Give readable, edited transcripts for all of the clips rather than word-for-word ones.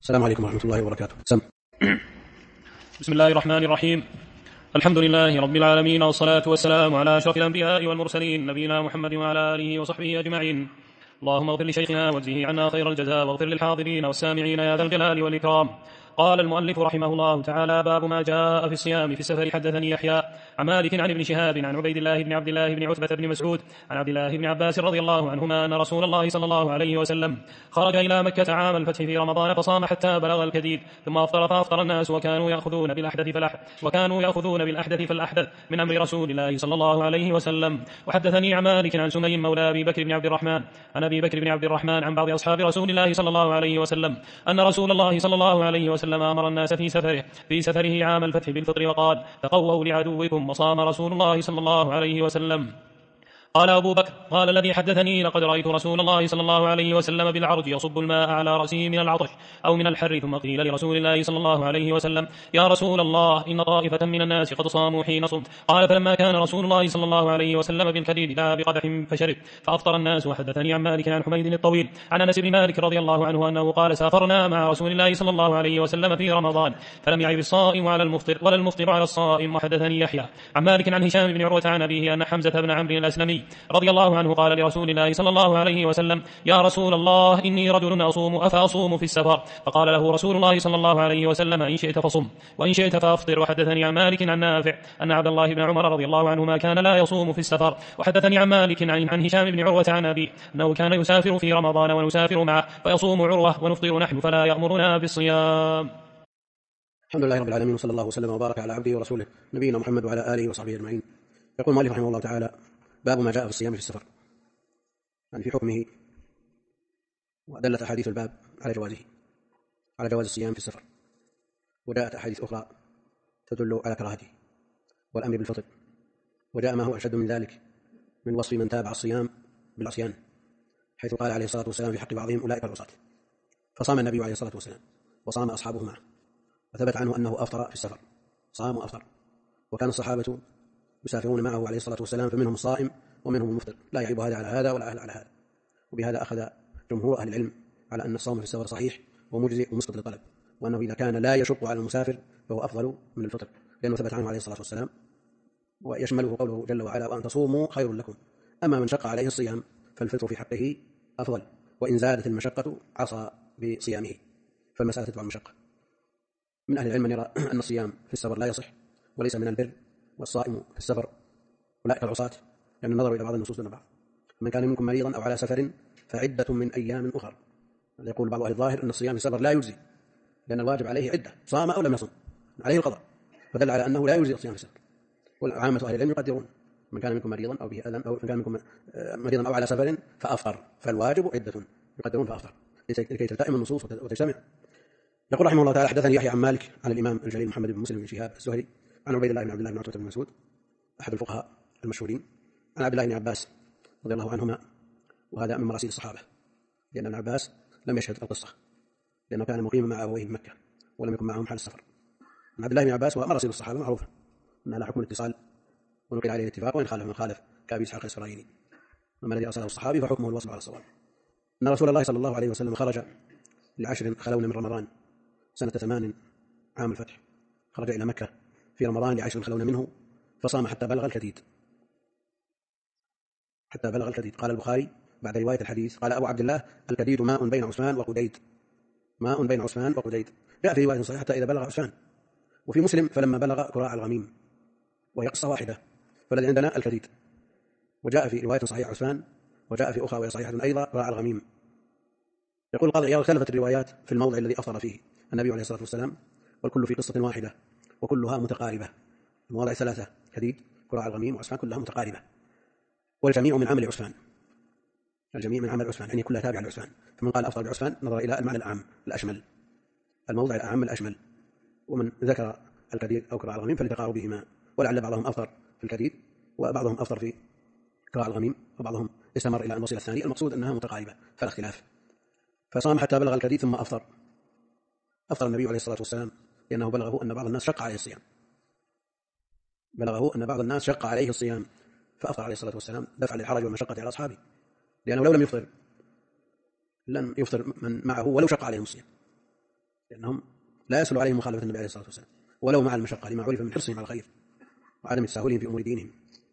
السلام عليكم ورحمة الله وبركاته. بسم الله الرحمن الرحيم. الحمد لله رب العالمين، والصلاة والسلام على أشرف الأنبياء والمرسلين، نبينا محمد وعلى آله وصحبه أجمعين. اللهم اغفر لشيخنا واجزه عنا خير الجزاء، واغفر للحاضرين والسامعين يا ذا الجلال والإكرام. قال المؤلف رحمه الله تعالى: باب ما جاء في الصيام في السفر. حدثني يحيى عن مالك عن ابن شهاب عن عبيد الله بن عبد الله بن عتبة بن مسعود عن عبد الله بن عباس رضي الله عنهما أن رسول الله صلى الله عليه وسلم خرج إلى مكة عام الفتح في رمضان فصام حتى بلغ الكديد، ثم أفطر فأفطر الناس، وكانوا يأخذون بالأحدث فالأحدث من أمر رسول الله صلى الله عليه وسلم. وحدثني عن مالك عن سمي مولى أبي بكر بن عبد الرحمن عن أبي بكر بن عبد الرحمن عن بعض أصحاب رسول الله صلى الله عليه وسلم أن رسول الله صلى الله عليه وسلم أمر الناس في سفره عام الفتح بالفطر وقال: تقووا لعدوكم. وصام رسول الله صلى الله عليه وسلم. قال أبو بكر: قال الذي حدثني: لقد رأيت رسول الله صلى الله عليه وسلم بالعرج يصب الماء على رأسه من العطش أو من الحر، ثم قيل لرسول الله صلى الله عليه وسلم: يا رسول الله، إن طائفة من الناس قد صاموا حين صمت. قال: فلما كان رسول الله صلى الله عليه وسلم بالكديد دعا بقدح فشرب فأفطر الناس. وحدثني عن مالك عن حميد الطويل عن أنس بن مالك رضي الله عنه أنه قال: سافرنا مع رسول الله صلى الله عليه وسلم في رمضان، فلم يعب الصائم على المفطر ولا المفطر على الصائم. وحدثني يحيى عن مالك عن هشام بن عروة عن أبيه أن حمزة بن عمرو الأسلمي رضي الله عنه قال لرسول الله صلى الله عليه وسلم: يا رسول الله، إني رجل أصوم أفأصوم في السفر؟ فقال له رسول الله صلى الله عليه وسلم: إن شئت فصم وإن شئت فأفطر. وحدثني عن مالك عن نافع أن عبد الله بن عمر رضي الله عنهما كان لا يصوم في السفر. وحدثني عن مالك عن هشام بن عروة عن أبي أنه كان يسافر في رمضان ونسافر معه، فيصوم عروة ونفطر نحن، فلا يأمرنا بالصيام. الحمد لله رب العالمين، وصلى الله وسلم وبارك على عبده ورسوله نبينا محمد وعلى آله وصحبه أجمعين. يقول المؤلف رحمه الله تعالى: باب ما جاء في الصيام في السفر، يعني في حكمه. ودلت أحاديث الباب على جواز الصيام في السفر، وجاءت أحاديث أخرى تدل على كراهته والأمر بالفطر، وجاء ما هو أشد من ذلك من وصف من تابع الصيام بالعصيان، حيث قال عليه الصلاة والسلام في حق بعضهم: أولئك العصاة. فصام النبي عليه الصلاة والسلام وصام أصحابه معه، وثبت عنه أنه أفطر في السفر، صام وأفطر. وكان الصحابة يسافرون معه عليه الصلاة والسلام، فمنهم الصائم ومنهم المفطر، لا يعيب هذا على هذا ولا أهل على هذا. وبهذا أخذ جمهور أهل العلم على أن الصوم في السفر صحيح ومجزئ ومسقط للطلب، وأنه إذا كان لا يشق على المسافر فهو أفضل من الفطر، لأنه ثبت عنه عليه الصلاة والسلام. ويشمله قوله جل وعلا: وأن تصوموا خير لكم. أما من شق عليه الصيام فالفطر في حقه أفضل، وإن زادت المشقة عصى بصيامه، فالمسألة تتبع المشقة. من أهل العلم من يرى أن الصيام في السفر لا يصح وليس من البر، والصائم في السفر أولئك العصاة، لأن النظر إلى بعض النصوص دون بعض. من كان منكم مريضا أو على سفر فعدة من أيام أخر. يقول بعض أهل الظاهر أن الصيام في السفر لا يجزي، لأن الواجب عليه عدة، صام أو لم يصم عليه القضاء، فدل على أنه لا يجزي الصيام في السفر. والعامة أهل العلم يقدرون: من كان منكم مريضا أو به أذى، أو من كان منكم مريضا أو على سفر فأفطر، فالواجب عدة، يقدرون فأفطر لكي تلتئم النصوص وتجتمع. يقول رحمه الله تعالى: حدثني يحيى عن مالك عن الإمام الجليل محمد بن مسلم بن شهاب الزهري عن عبيد الله بن عبد الله بن عتبة بن مسعود أحد الفقهاء المشهورين عن عبد الله بن عباس رضي الله عنهما، وهذا من مراسيل الصحابة، لأن ابن عباس لم يشهد القصة لأنه كان مقيما مع أبويه في مكة ولم يكن معهم حال السفر. عن عبد الله بن عباس ومراسيل الصحابة معروفة أنها لا حكم الاتصال، ونقل عليه الاتفاق، وإن خالف من خالف كأبي إسحاق الإسرائيلي. وما الذي أرسله الصحابي فحكمه الوصف على الصواب. أن رسول الله صلى الله عليه وسلم خرج ل10 خلون من رمضان سنة 8 عام الفتح، خرج إلى مكة في رمضان ل10 خلون منه، فصام حتى بلغ الكديد. قال البخاري بعد رواية الحديث: قال أبو عبد الله: الكديد ماء بين عثمان وقديد. جاء في رواية صحيحة: حتى إذا بلغ عثمان. وفي مسلم: فلما بلغ كراع الغميم، وهي قصة واحدة، فالذي عندنا الكديد. وجاء في رواية صحيحة عثمان، وجاء في أخرى وهي صحيحة أيضا كراع الغميم. يقول القاضي عياض: اختلفت الروايات في الموضع الذي أفطر فيه النبي عليه الصلاة والسلام، والكل في قصة واحدة وكلها متقاربة. المواضع 3: كديد، كراع الغميم، وعثمان، كلها متقاربة، والجميع من عمل عثمان، يعني كلها تابعة لعثمان. فمن قال أفضل بعثمان نظر إلى المعنى الأعم الأشمل، الموضع الأعم الأشمل. ومن ذكر الكديد أو كراع الغميم فلتقاربهما، ولعل بعضهم أفطر في الكديد وبعضهم أفطر في كراع الغميم، وبعضهم استمر إلى أن وصل الثاني. المقصود أنها متقاربة فلا اختلاف. فصام حتى بلغ الكديد ثم أفطر النبي عليه الصلاة والسلام، لأنه بلغه أن بعض الناس شق عليه الصيام، فأفطر عليه الصلاة والسلام دفعا للحرج والمشقة على أصحابه، لأنه لو لم يفطر من معه ولو شق عليهم الصيام. لأنهم لا يسهل عليهم مخالفة النبي عليه الصلاة والسلام ولو مع المشقة، لما عرف من حرصهم على الخير وعدم تساهلهم في أمور دينهم.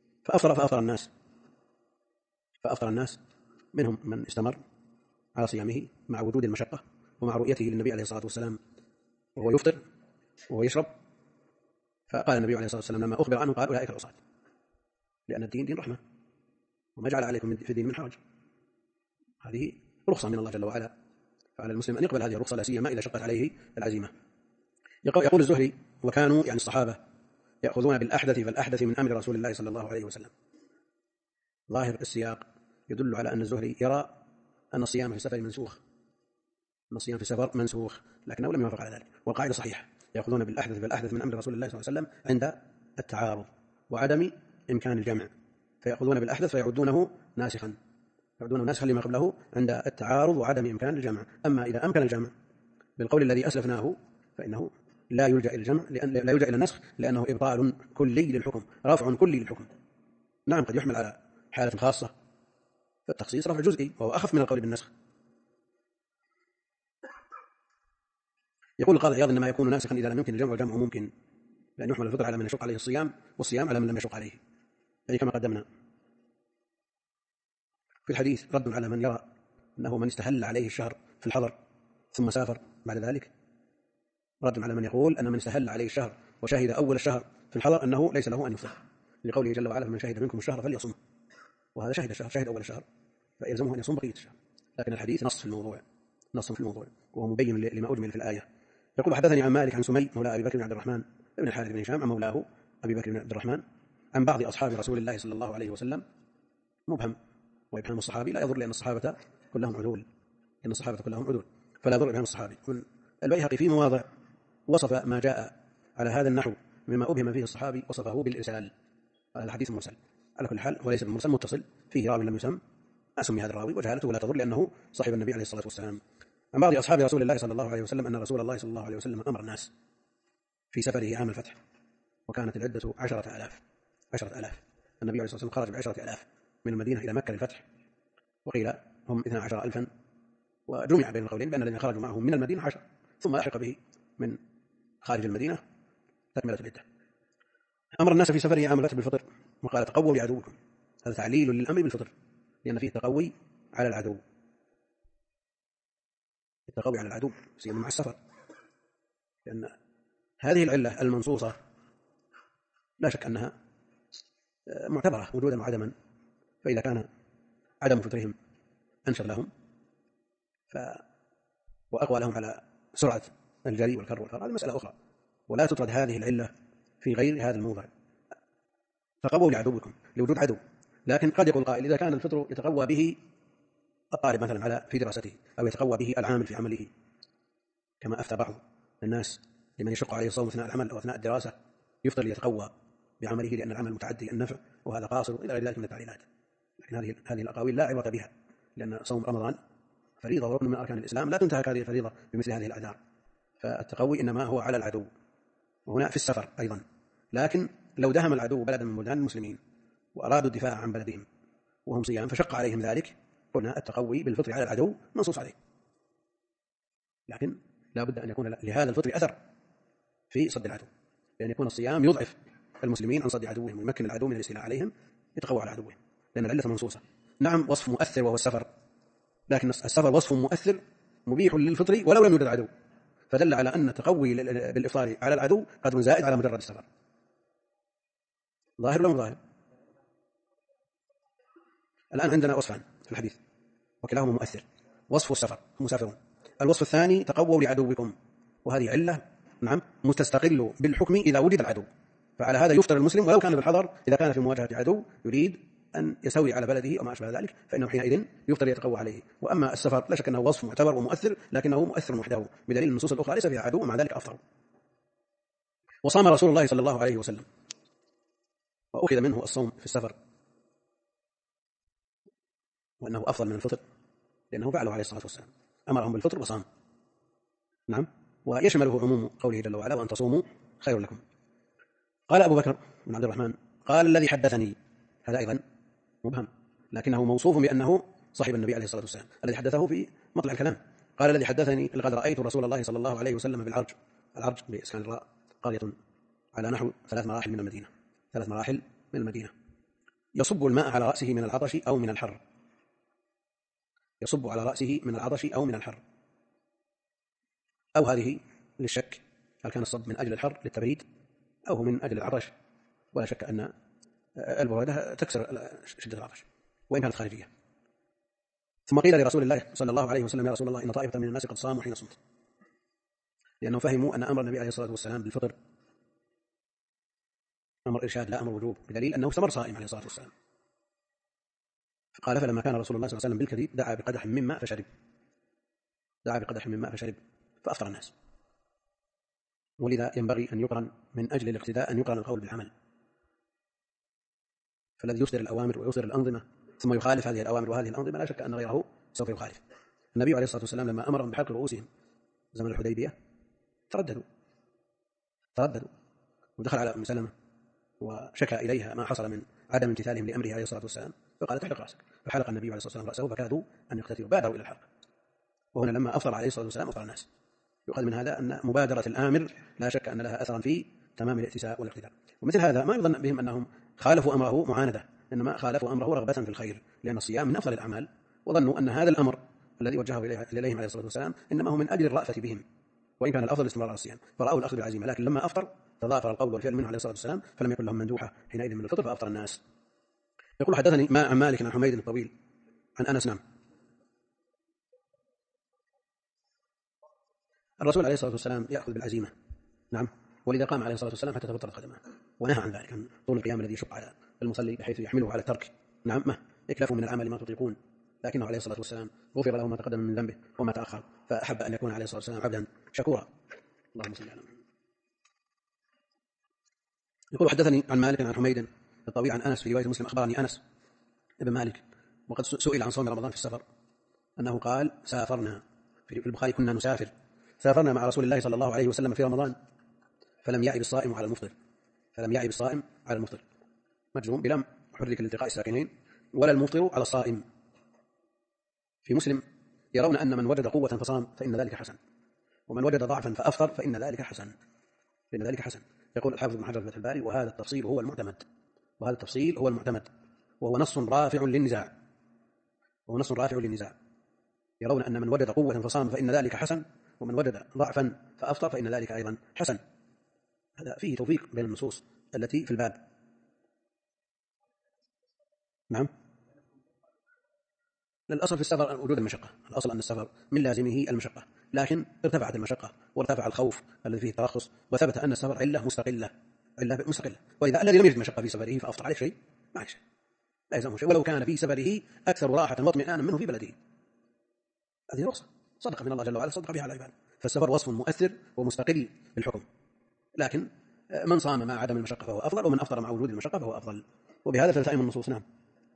فأفطر الناس منهم من استمر على صيامه مع وجود المشقة ومع رؤيته للنبي عليه الصلاة والسلام وهو يفطر وهو يشرب. فقال النبي عليه الصلاة والسلام لما أخبر عنه قال أولئك العصاة، لأن الدين دين رحمة وما جعل عليكم في الدين من حرج. هذه رخصة من الله جل وعلا، فعلى المسلم أن يقبل هذه الرخصة لا سيما إذا شقت عليه العزيمة. يقول الزهري: وكانوا يعني الصحابة يأخذون بالأحدث فالأحدث من أمر رسول الله صلى الله عليه وسلم. ظاهر السياق يدل على أن الزهري يرى أن الصيام في السفر منسوخ، أن الصيام في السفر منسوخ، لكنه لم يوافق على ذلك. والقاعدة صحيحة: يأخذون بالأحدث فالأحدث من أمر رسول الله صلى الله عليه وسلم عند التعارض وعدم إمكان الجمع، فيأخذون بالأحدث فيعدونه ناسخا لما قبله عند التعارض وعدم إمكان الجمع. أما إذا أمكن الجمع بالقول الذي أسلفناه فإنه لا يلجأ إلى الجمع، لا يلجأ إلى النسخ، لأنه إبطال كلي للحكم، رافع كلي للحكم. نعم قد يحمل على حالة خاصة، فالتخصيص رفع جزئي وهو أخف من القول بالنسخ. يقول القاضي عياض: إنما يكون ناسخا إذا لم يمكن الجمع، والجمع ممكن، لأن يحمل الفطر على من يشق عليه الصيام، والصيام على من لم يشق عليه، يعني كما قدمنا في الحديث. رد على من يرى أنه من استهل عليه الشهر في الحضر ثم سافر بعد ذلك، رد على من يقول أن من استهل عليه الشهر وشهد أول الشهر في الحضر أنه ليس له أن يفطر، لقوله جل وعلا: فمن شهد منكم الشهر فليصم. وهذا شهد أول الشهر فيلزمه أن يصوم بقية الشهر. لكن الحديث نص في الموضوع وهو مبين لما أجمل في الآية. يقول: حدثني عن مالك عن سمي مولى أبي بكر بن عبد الرحمن ابن الحارث بن هشام عن مولاه أبي بكر بن عبد الرحمن عن بعض أصحاب رسول الله صلى الله عليه وسلم. مبهم، وإبهام الصحابي لا يضر، لأن الصحابة كلهم عدول، فلا يضر إبهام الصحابي. البيهقي في مواضع وصف ما جاء على هذا النحو مما أبهم فيه الصحابي وصفه بالإرسال. هذا الحديث مرسل على كل حال، وليس بالمرسل متصل فيه راوي لم يسم، أسمي هذا الراوي وجهالته لا تضر، لأنه صاحب النبي عليه الصلاة والسلام. عن بعض أصحاب رسول الله صلى الله عليه وسلم أن رسول الله صلى الله عليه وسلم أمر الناس في سفره عام الفتح، وكانت العدة 10,000. النبي عليه الصلاة والسلام خرج ب10,000 من المدينة إلى مكة للفتح، وقيل هم 12,000، وجمع بين القولين بأن الذين خرجوا معهم من المدينة 10، ثم أحق به من خارج المدينة تكملة العدة. أمر الناس في سفره عام الفتح بالفطر، وقال: تقووا لعدوكم. هذا تعليل للأمر بالفطر، لأن فيه تقوي على العدو، سيما مع السفر، لأن هذه العلة المنصوصة لا شك أنها معتبرة وجودا وعدما، فإذا كان عدم فطرهم أنشر لهم وأقوى لهم على سرعة الجري والكر هذه مسألة أخرى، ولا تطرد هذه العلة في غير هذا الموضع. تقووا لعدوكم لوجود عدو، لكن قد يقول قائل: إذا كان الفطر يتقوى به الطالب مثلا في دراسته، أو يتقوى به العامل في عمله، كما أفتى بعض الناس لمن يشق عليه الصوم أثناء العمل أو أثناء الدراسة يفطر ليتقوى بعمله لأن العمل متعدي النفع وهذا قاصر، إلى غير ذلك من التعليلات. لكن هذه الأقاويل لا عبرة بها، لأن صوم رمضان فريضة وركن من أركان الإسلام، لا تنتهك هذه الفريضة بمثل هذه الأعذار. فالتقوي إنما هو على العدو، وهنا في السفر أيضا. لكن لو دهم العدو بلدا من بلدان المسلمين وأرادوا الدفاع عن بلدهم وهم صيام فشق عليهم ذلك، قلنا التقوي بالفطر على العدو منصوص عليه، لكن لا بد أن يكون لهذا الفطر أثر في صد العدو، لأن يكون الصيام يضعف المسلمين عن صد عدوهم ويمكن العدو من الاستيلاء عليهم يتقوى على عدوهم، لأن العلة منصوصة. نعم وصف مؤثر وهو السفر، لكن السفر وصف مؤثر مبيح للفطر ولو لم يوجد عدو، فدل على أن التقوي بالإفطار على العدو قدر زائد على مجرد السفر. ظاهر ولا ظاهر؟ الآن عندنا وصفان في الحديث وكلاهما مؤثر. وصف السفر هم مسافرون، الوصف الثاني تقووا لعدوكم، وهذه علة نعم مستستقل بالحكم إذا وجد العدو، فعلى هذا يفطر المسلم ولو كان بالحضر إذا كان في مواجهة عدو يريد أن يستولي على بلده أو ما أشبه ذلك، فإنه حينئذ يفطر يتقوى عليه. وأما السفر لا شك أنه وصف معتبر ومؤثر، لكنه مؤثر وحده بدليل النصوص الأخرى ليس فيها عدو ومع ذلك أفطر. وصام رسول الله صلى الله عليه وسلم، وأخذ منه الصوم في السفر، وأنه أفضل من الفطر لأنه فعله عليه الصلاة والسلام، أمرهم بالفطر وصام. نعم، ويشمله عموم قوله جل وعلا: وأن تصوموا خير لكم. قال أبو بكر بن عبد الرحمن: قال الذي حدثني. هذا أيضا مبهم، لكنه موصوف بأنه صاحب النبي عليه الصلاة والسلام، الذي حدثه في مطلع الكلام، قال الذي حدثني لقد رأيت رسول الله صلى الله عليه وسلم بالعرج، العرج بإسكان الراء قرية على نحو 3 مراحل من المدينة، 3 مراحل من المدينة، يصب الماء على رأسه من العطش أو من الحر، يصب على رأسه من العطش أو من الحر، أو هذه للشك هل كان الصب من أجل الحر للتبريد أو هو من أجل العطش، ولا شك أن البرودة تكسر شدة العطش وإن كانت خارجية. ثم قيل لرسول الله صلى الله عليه وسلم يا رسول الله إن طائفة من الناس قد صاموا حين صمت، لأنهم فهموا أن أمر النبي عليه الصلاة والسلام بالفطر أمر إرشاد لا أمر وجوب، بدليل أنه استمر صائم عليه الصلاة والسلام. فقال فلما كان رسول الله صلى الله عليه وسلم بالكذب دعا بقدح من ماء فشرب، دعا بقدح من ماء فشرب فأفطر الناس. ولذا ينبغي أن يقرن من أجل الاقتداء أن يقرن القول بالعمل، فالذي يصدر الأوامر ويصدر الأنظمة ثم يخالف هذه الأوامر وهذه الأنظمة لا شك أن غيره سوف يخالف. النبي عليه الصلاة والسلام لما أمرهم بحلق رؤوسهم زمن الحديبية ترددوا ودخل على أم سلمة وشكى إليها ما حصل من عدم امتثالهم لأمره عليه الصلاة والسلام، فقالت احلق رأسك، فحلق النبي عليه الصلاة والسلام رأسه فكادوا أن يقتتلوا، بادروا إلى الحلق. وهنا لما أفطر عليه الصلاة والسلام أفطر الناس. يؤخذ من هذا أن مبادرة الآمر لا شك أن لها أثرا في تمام الائتساء والاقتداء. ومثل هذا ما يظن بهم أنهم خالفوا أمره معاندة، إنما خالفوا أمره رغبة في الخير، لأن الصيام من أفضل الأعمال، وظنوا أن هذا الأمر الذي وجهه إليهم عليه الصلاة والسلام إنما هو من أجل الرأفة بهم، وإن كان الأفضل الاستمرار على الصيام، فرأوا الأخذ بالعزيمة. لكن لما أفطر تضافر القول والفعل منه عليه الصلاة والسلام فلم يكن لهم مندوحة حينئذ من الفطر فأفطر الناس. يقول حدثني ما عن مالك عن حميد الطويل عن أنس. نعم، الرسول عليه الصلاة والسلام يأخذ بالعزيمة، نعم، ولذا قام عليه الصلاة والسلام حتى تبطلت قدمه، ونهى عن ذلك، عن طول القيام الذي يشق على المصلي بحيث يحمله على الترك، نعم، ما اكلفوا من العمل ما تطيقون، لكنه عليه الصلاة والسلام غفر له ما تقدم من ذنبه وما تأخر، فأحب أن يكون عليه الصلاة والسلام عبدا شكورا. اللهم صل على محمد. يقول حدثني عن مالك عن حميد الطويل عن أنس في رواية مسلم أخبرني أنس ابن مالك وقد سئل عن صوم رمضان في السفر أنه قال سافرنا، في البخاري كنا نسافر، سافرنا مع رسول الله صلى الله عليه وسلم في رمضان فلم يعب الصائم على المفطر، فلم يعب الصائم على المفطر، مجزوم بلم حرك الالتقاء الساكنين، ولا المفطر على الصائم. في مسلم يرون أن من وجد قوة فصام فإن ذلك حسن، ومن وجد ضعفا فأفطر فإن ذلك حسن، فإن ذلك حسن. يقول الحافظ ابن حجر في فتح الباري وهذا التفصيل هو المعتمد، وهذا التفصيل هو المعتمد، وهو نص رافع للنزاع، وهو نص رافع للنزاع. يرون أن من وجد قوة فصام فإن ذلك حسن، ومن وجد ضعفا فأفطر فإن ذلك أيضا حسن. هذا فيه توفيق بين النصوص التي في الباب. نعم، الأصل في السفر وجود المشقة، الأصل أن السفر من لازمه المشقة، لكن ارتفعت المشقة وارتفع الخوف الذي فيه الترخص، وثبت أن السفر علة مستقلة، وإذا الذي لم يجد مشقة في سفره فأفطر عليه شيء، ما عليه شيء، لا يلزمه شيء، ولو كان في سفره أكثر راحة واطمئنانا منه في بلده، هذه رخصة صدقة من الله جل وعلا، صدق بها على العباد. فالسفر وصف مؤثر ومستقل بالحكم، لكن من صام مع عدم المشقة فهو أفضل، ومن أفطر مع وجود المشقة فهو أفضل، وبهذا تلتئم النصوص. نعم.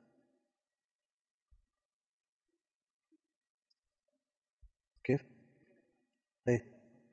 كيف؟ إيه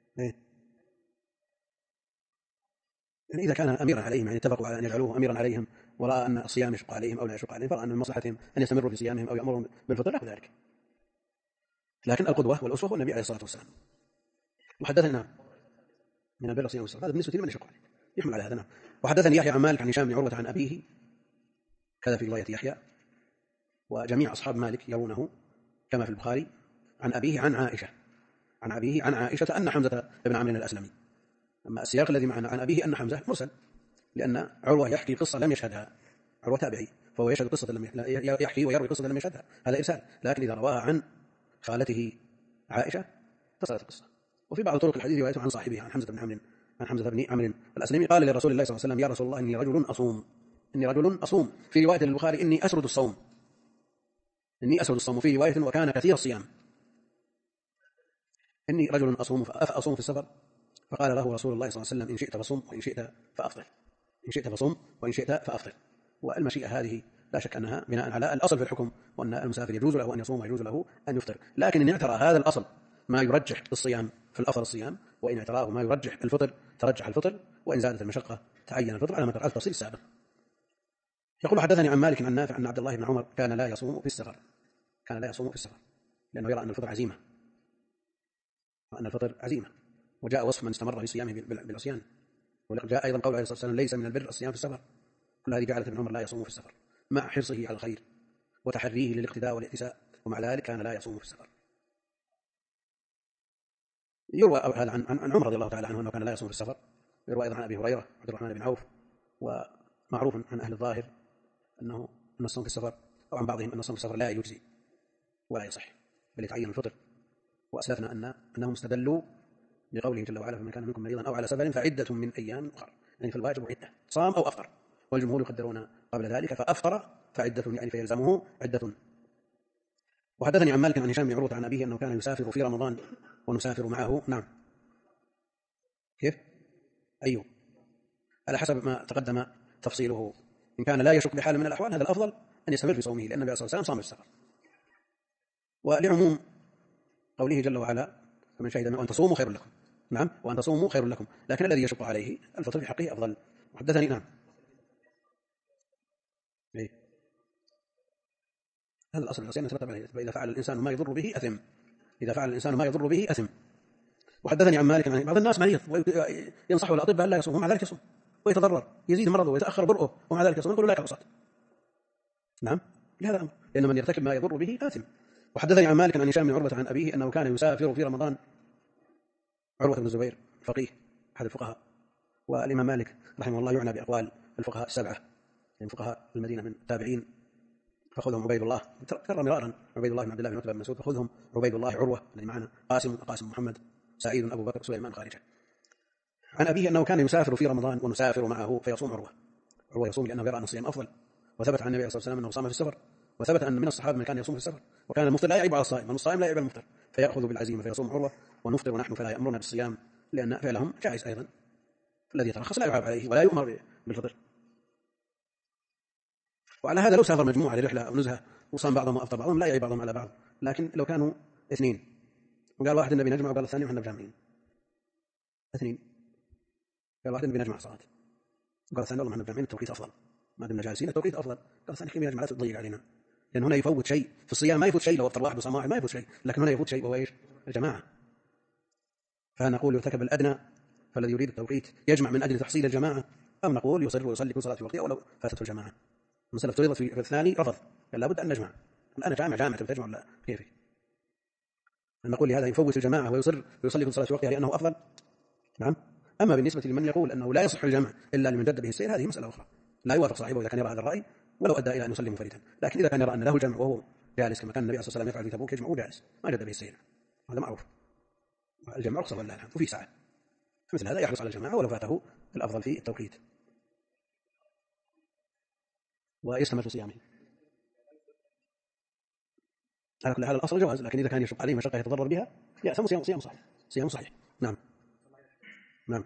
يعني إذا كان أميرا عليهم، يعني اتفقوا على أن يجعلوه أميرا عليهم، ورأى أن الصيام يشق عليهم أو لا يشق عليهم، فرأى أن من مصلحتهم أن يستمروا في صيامهم أو يأمرهم بالفطر، لا ذلك. لكن القدوة والأسوة هو النبي عليه الصلاة والسلام. وحدثنا من البر صيام والصلاة، هذا بالنسبة لمن يشق عليه يحمل على هذا. نعم. وحدثني يحيى عن مالك عن هشام بن عروة عن أبيه، كذا في رواية يحيى، وجميع أصحاب مالك يرونه كما في البخاري عن أبيه عن عائشة، عن أبيه عن عائشة أن حمزة بن عمرو الأسلمي. أما السياق الذي معنا عن أبيه أن حمزة مرسل، لأن عروة يحكي قصة لم يشهدها، عروة تابعي فهو يشهد قصة لم يحكي ويروي قصة لم يشهدها، هذا إرسال. لكن إذا رواها عن خالته عائشة اتصلت القصة. وفي بعض طرق الحديث روايته عن صاحبه عن حمزة بن عمرو الأسلمي قال لرسول الله صلى الله عليه وسلم يا رسول الله إني رجل أصوم، في رواية للبخاري إني أسرد الصوم، في رواية وكان كثير الصيام، إني رجل أصوم فأصوم في السفر. فقال له رسول الله صلى الله عليه وسلم إن شئت فصم وإن شئت فأفطر، إن شئت فصم وإن شئت فأفطر. والمشيئة هذه لا شك أنها بناء على الأصل في الحكم، وأن المسافر يجوز له أن يصوم ويجوز له أن يفطر، لكن إن اعترى هذا الأصل ما يرجح الصيام فالأفضل الصيام، وإن اعتراه ما يرجح الفطر ترجح الفطر، وإن زادت المشقة تعين الفطر على ما ترى التفصيل السابق. يقول حدثني عن مالك عن نافع أن عبد الله بن عمر كان لا يصوم في السفر، لأنه يرى أن الفطر عزيمة، وأن الفطر عزيمة. وجاء وصف من استمر في صيامه بالعصيان. وجاء أيضا قول عليه الصلاة والسلام ليس من البر الصيام في السفر. كل هذه جعلت ابن عمر لا يصوم في السفر مع حرصه على الخير وتحريه للاقتداء والائتساء، ومع ذلك كان لا يصوم في السفر. يروى هذا عن عمر رضي الله تعالى عنه أنه كان لا يصوم في السفر. يروى أيضا عن أبي هريرة عبد الرحمن بن عوف. ومعروف عن أهل الظاهر أن الصوم في السفر، أو عن بعضهم أن الصوم في السفر لا يجزي ولا يصح بل يتعين الفطر. وأسلفنا أنهم استدلوا بقوله جل وعلا فمن كان منكم مريضا أو على سفر فعدة من أيام أخرى، يعني فالواجب عدة، صام أو أفطر. والجمهور يقدرون قبل ذلك فأفطر فعدة، يعني فيلزمه عدة. وحدثني عن مالك عن هشام بن عروة عن أبيه أنه كان يسافر في رمضان ونسافر معه. نعم. كيف؟ أيوه، على حسب ما تقدم تفصيله. إن كان لا يشك بحال من الأحوال هذا الأفضل أن يستمر في صومه، لأن النبي صلى الله عليه وسلم صام في السفر. ولعموم قوله جل وعلا فمن شهد وأن تصوموا خير لكم. نعم، وأن تصوموا خير لكم، لكن الذي يشق عليه الفطر في حقه أفضل. وحدثني نعم إيه؟ هذا الأصل الأصيل نترتب عليه. فإذا فعل الإنسان ما يضر به أثم، إذا فعل الإنسان ما يضر به أثم. وحدثني عن مالك عن بعض الناس مريض وينصحه الأطباء ألا يصوم، ومع ذلك يصوم ويتضرر، يزيد مرضه ويتأخر برؤه، ومع ذلك يصوم، يقول لا يحرص. نعم، لهذا الأمر، لأن من يرتكب ما يضر به آثم. وحدثني عن مالك عن هشام بن عروة عن أبيه أنه كان يسافر في رمضان. عروة بن الزبير فقيه أحد الفقهاء، والإمام مالك رحمه الله يعنى بأقوال الفقهاء السبعة، يعني فقهاء المدينة من التابعين فخذهم عبيد الله، كرر مرارا عبيد الله بن عبد الله بن عتبة بن مسعود، فخذهم عبيد الله، عروة الذي معنا، قاسم محمد، سعيد أبو بكر، سليمان خارجة. عن أبيه أنه كان يسافر في رمضان ونسافر معه فيصوم عروة يصوم لأنه يرى أن الصيام أفضل. وثبت عن النبي صلى الله عليه وسلم أنه صام في السفر، وثبت أن من الصحابة من كان يصوم في السفر، وكان المفطر لا يعيب على الصائم، والصائم لا يعيب على المفطر، فيأخذ بالعزيمة فيصوم عروة ونفطر نحن فلا يأمرنا بالصيام، لأن فعلهم جائز أيضا، الذي يترخص لا يعاب عليه ولا يؤمر بالفطر. وعلى هذا لو سافر مجموعة لرحلة أو نزهة وصام بعضهم وأفطر بعضهم لا يعيب بعضهم على بعض. لكن لو كانوا اثنين وقال واحد النبي نجمع وقال الثاني وحنا بجامعين، اثنين، قال واحد النبي نجمع صلاة وقال الثاني والله احنا بجامعين التوقيت أفضل، ما دمنا جالسين التوقيت أفضل، قال الثاني كم يجمع لا تضيق علينا، لأن هنا يفوت شيء في الصيام، ما يفوت شيء لو أفطر واحد وصام واحد ما يفوت شيء، لكن هنا يفوت شيء وهو إيش؟ الجماعة. فنقول يرتكب الأدنى، فالذي يريد التوقيت يجمع من أجل تحصيل الجماعة، أو نقول يصر ويصلي كل صلاة في وقتها ولو فاتته الجماعة. المسألة افترضت في الثاني رفض، قال لابد أن نجمع، الآن جامعة تجمع ولا كيف؟ نقول لهذا يفوت الجماعة ويصر ويصلي كل صلاة في وقتها لأنه أفضل. نعم. أما بالنسبة لمن يقول أنه لا يصح الجمع إلا لمن جد به السير، هذه مسألة أخرى، لا يوافق صاحبه إذا كان يرى هذا الرأي ولو أدى إلى أن يصلي منفردا. لكن إذا كان يرى أن له جمع وهو جالس كما كان النبي صلى الله عليه وسلم يفعل في تبوك، يجمع جالس ما جد به السير، هذا معروف، الجمع رخصة ولله الحمد، وفي ساعة، مثل هذا يحرص على الجماعة ولو فاته الأفضل في التوقيت ويستمر في صيامه. على كل حال الأصل جواز، لكن إذا كان يشق عليه مشقة يتضرر بها يأثم صيام صحيح، صيام صحيح. نعم. نعم.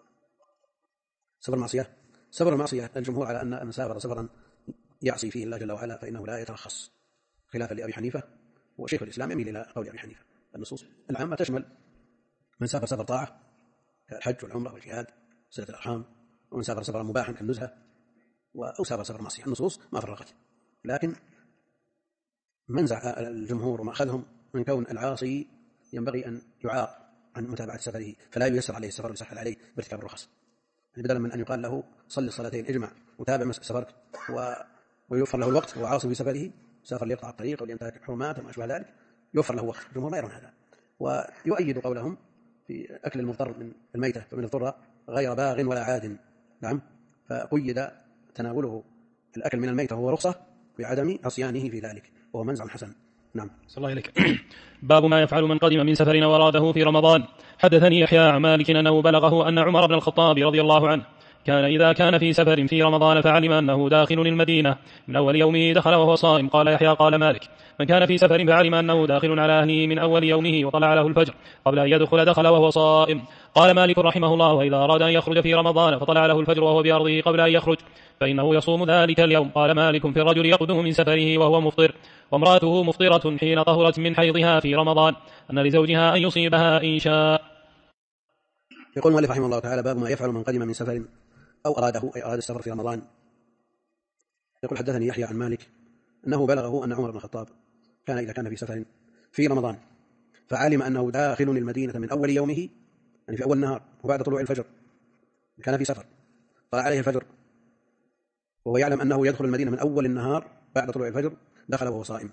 سفر المعصية الجمهور على أن من سافر سفرا يعصي فيه الله جل وعلا فإنه لا يترخص، خلافا لأبي حنيفة، وشيخ الإسلام يميل إلى قول أبي حنيفة. النصوص العامة تشمل من سافر سفر طاعة كالحج والعمرة والجهاد صلة الأرحام، ومن سافر سفرا مباحا كالنزهة، أو سافر سفر معصية. النصوص ما فرقت، لكن منزع الجمهور ومأخذهم من كون العاصي ينبغي أن يعاق عن متابعة سفره، فلا ييسر عليه السفر ويسهل عليه بارتكاب الرخص، يعني بدلا من أن يقال له صلي الصلاتين اجمع وتابع سفرك ويوفر له الوقت، هو عاصي في سفره سافر ليقطع الطريق أو لينتهك حرمات وما أشبه ذلك يوفر له وقت. الجمهور ما يرون هذا، ويؤيد قولهم في أكل المضطر من الميتة فمن اضطر غير باغ ولا عاد. نعم. فقيد تناوله الأكل من الميتة وهو رخصة بعدم عصيانه في ذلك، وهو منزع حسن. نعم. صلى الله عليك. باب ما يفعل من قدم من سفر وراده في رمضان. حدثني يحيى عن مالك أنه بلغه أن عمر بن الخطاب رضي الله عنه كان إذا كان في سفر في رمضان فعلم أنه داخل المدينة من أول يومه دخل وهو صائم. قال يحيى قال مالك من كان في سفر فعلم أنه داخل على أهله من أول يومه وطلع له الفجر قبل أن يدخل دخل وهو صائم. قال مالك رحمه الله وإذا أراد أن يخرج في رمضان فطلع له الفجر وهو بأرضه قبل أن يخرج فإنه يصوم ذلك اليوم. قال مالك في الرجل يقدم من سفره وهو مفطر وامرأته مفطرة حين طهرت من حيضها في رمضان أن لزوجها أن يصيبها إن شاء. يقول المؤلف رحمه الله تعالى باب ما يفعل من قدم من سفر أو أراده، أي أراد السفر في رمضان. يقول حدثني يحيى عن مالك أنه بلغه أن عمر بن الخطاب كان إذا كان في سفر في رمضان فعلم أنه داخل المدينة من أول يومه، يعني في أول النهار وبعد طلوع الفجر، كان في سفر طلع عليه الفجر وهو يعلم أنه يدخل المدينة من أول النهار بعد طلوع الفجر، دخل وهو صائم،